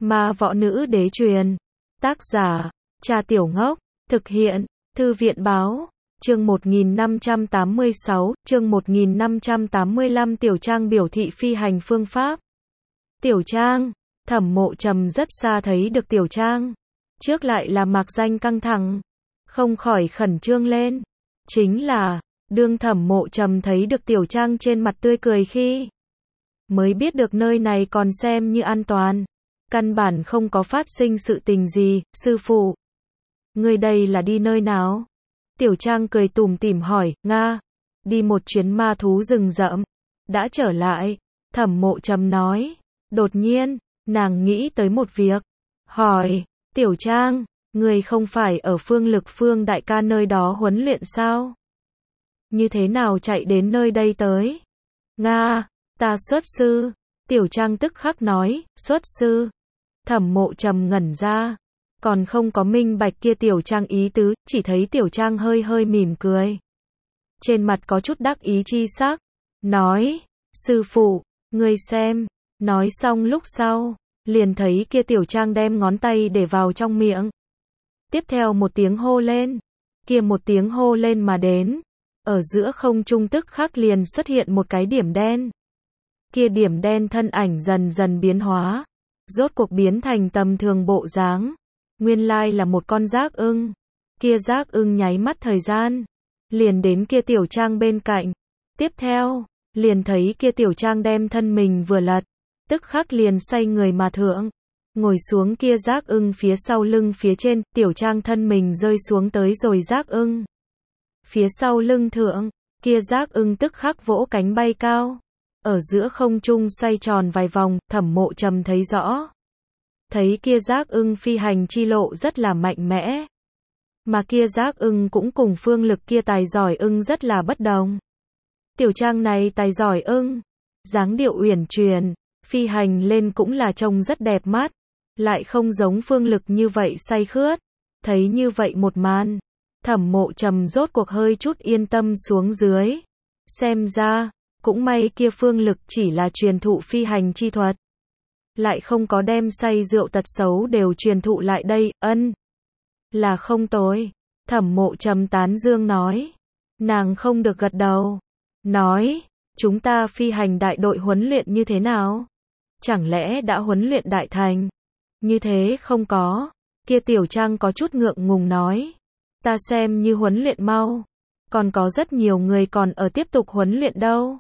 Ma võ nữ đế truyền. Tác giả, Cha Tiểu Ngốc. Thực hiện, Thư viện báo. Chương 1586, chương 1585 Tiểu Trang biểu thị phi hành phương pháp. Tiểu Trang, Thẩm Mộ Trầm rất xa thấy được Tiểu Trang. Trước lại là mạc danh căng thẳng. Không khỏi khẩn trương lên. Chính là, đương Thẩm Mộ Trầm thấy được Tiểu Trang trên mặt tươi cười khi mới biết được nơi này còn xem như an toàn. Căn bản không có phát sinh sự tình gì, sư phụ. Người đây là đi nơi nào? Tiểu Trang cười tủm tỉm hỏi, Nga. Đi một chuyến ma thú rừng rậm. Đã trở lại. Thẩm Mộ Trầm nói. Đột nhiên, nàng nghĩ tới một việc. Hỏi, Tiểu Trang, người không phải ở Phương Lực Phương đại ca nơi đó huấn luyện sao? Như thế nào chạy đến nơi đây tới? Nga, ta xuất sư. Tiểu Trang tức khắc nói, xuất sư. Thẩm Mộ Trầm ngẩn ra. Còn không có minh bạch kia Tiểu Trang ý tứ, chỉ thấy Tiểu Trang hơi hơi mỉm cười. Trên mặt có chút đắc ý chi sắc. Nói, sư phụ, ngươi xem. Nói xong lúc sau, liền thấy kia Tiểu Trang đem ngón tay để vào trong miệng. Tiếp theo một tiếng hô lên. Kia một tiếng hô lên mà đến. Ở giữa không trung tức khắc liền xuất hiện một cái điểm đen. Kia điểm đen thân ảnh dần dần biến hóa. Rốt cuộc biến thành tầm thường bộ dáng. Nguyên lai là một con giác ưng. Kia giác ưng nháy mắt thời gian. Liền đến kia Tiểu Trang bên cạnh. Tiếp theo, liền thấy kia Tiểu Trang đem thân mình vừa lật. Tức khắc liền xoay người mà thượng. Ngồi xuống kia giác ưng phía sau lưng phía trên. Tiểu Trang thân mình rơi xuống tới rồi giác ưng phía sau lưng thượng. Kia giác ưng tức khắc vỗ cánh bay cao. Ở giữa không trung xoay tròn vài vòng. Thẩm Mộ Trầm thấy rõ. Thấy kia giác ưng phi hành chi lộ rất là mạnh mẽ. Mà kia giác ưng cũng cùng Phương Lực kia tài giỏi ưng rất là bất đồng. Tiểu Trang này tài giỏi ưng, dáng điệu uyển chuyển, phi hành lên cũng là trông rất đẹp mắt, lại không giống Phương Lực như vậy say khướt. Thấy như vậy một màn, Thẩm Mộ Trầm rốt cuộc hơi chút yên tâm xuống dưới. Xem ra, cũng may kia Phương Lực chỉ là truyền thụ phi hành chi thuật. Lại không có đem say rượu tật xấu đều truyền thụ lại đây, là không tồi. Thẩm Mộ Trầm tán dương nói. Nàng không được gật đầu. Nói, chúng ta phi hành đại đội huấn luyện như thế nào? Chẳng lẽ đã huấn luyện đại thành? Như thế không có. Kia Tiểu Trang có chút ngượng ngùng nói. Ta xem như huấn luyện mau. Còn có rất nhiều người còn ở tiếp tục huấn luyện đâu.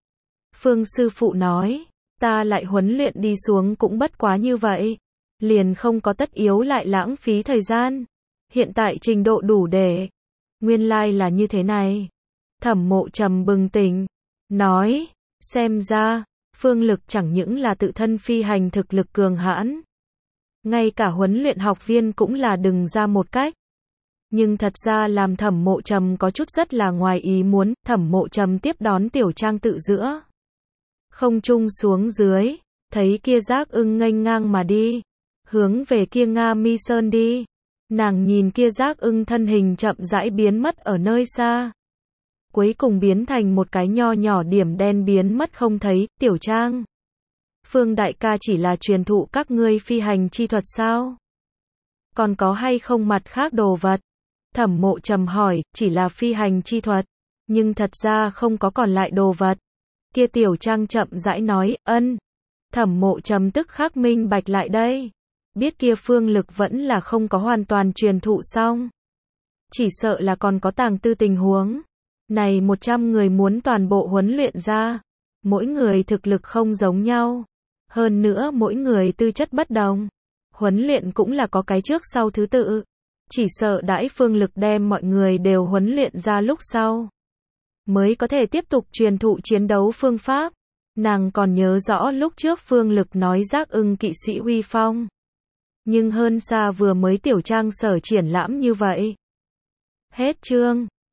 Phương sư phụ nói. Ta lại huấn luyện đi xuống cũng bất quá như vậy. Liền không có tất yếu lại lãng phí thời gian. Hiện tại trình độ đủ để. Nguyên lai là như thế này. Thẩm Mộ Trầm bừng tỉnh. Nói. Xem ra. Phương Lực chẳng những là tự thân phi hành thực lực cường hãn. Ngay cả huấn luyện học viên cũng là đừng ra một cách. Nhưng thật ra làm Thẩm Mộ Trầm có chút rất là ngoài ý muốn. Thẩm Mộ Trầm tiếp đón Tiểu Trang tự giữa không trung xuống dưới, thấy kia giác ưng nghênh ngang mà đi, hướng về kia Nga Mi Sơn đi. Nàng nhìn kia giác ưng thân hình chậm rãi biến mất ở nơi xa. Cuối cùng biến thành một cái nho nhỏ điểm đen biến mất không thấy. Tiểu Trang, Phương đại ca chỉ là truyền thụ các ngươi phi hành chi thuật sao? Còn có hay không mặt khác đồ vật? Thẩm Mộ Trầm hỏi, chỉ là phi hành chi thuật, nhưng thật ra không có còn lại đồ vật. Kia Tiểu Trang chậm rãi nói, Thẩm Mộ Trầm tức khắc minh bạch lại đây. Biết kia Phương Lực vẫn là không có hoàn toàn truyền thụ xong. Chỉ sợ là còn có tàng tư tình huống. Này 100 người muốn toàn bộ huấn luyện ra. Mỗi người thực lực không giống nhau. Hơn nữa mỗi người tư chất bất đồng. Huấn luyện cũng là có cái trước sau thứ tự. Chỉ sợ đãi Phương Lực đem mọi người đều huấn luyện ra lúc sau. Mới có thể tiếp tục truyền thụ chiến đấu phương pháp. Nàng còn nhớ rõ lúc trước Phương Lực nói giác ưng kỵ sĩ uy phong. Nhưng hơn xa vừa mới Tiểu Trang sở triển lãm như vậy. Hết chương.